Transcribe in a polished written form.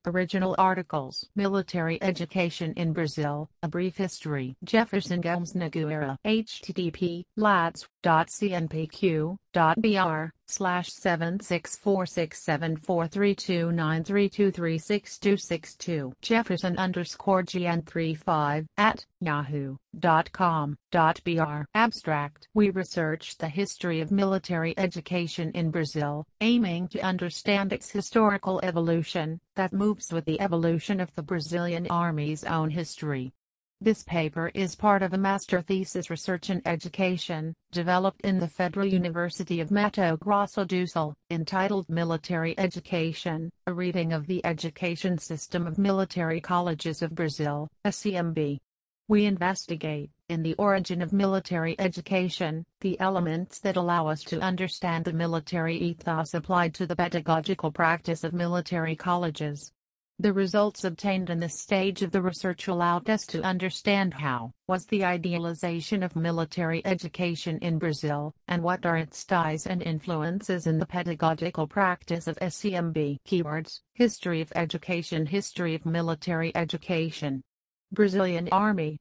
Original articles. Military education in Brazil, a brief history. Jefferson Gomes Nogueira. http://lats.cnpq.br/764674329323622 Jefferson_GN35 at yahoo.com.br. Abstract. We researched the history of military education in Brazil, aiming to understand its historical evolution, that moves with the evolution of the Brazilian Army's own history. This paper is part of a master thesis research in education, developed in the Federal University of Mato Grosso do Sul, entitled Military Education, a reading of the education system of military colleges of Brazil, SCMB. We investigate, in the origin of military education, the elements that allow us to understand the military ethos applied to the pedagogical practice of military colleges. The results obtained in this stage of the research allowed us to understand how was the idealization of military education in Brazil, and what are its ties and influences in the pedagogical practice of SCMB. Keywords: History of education, History of military education. Brazilian Army.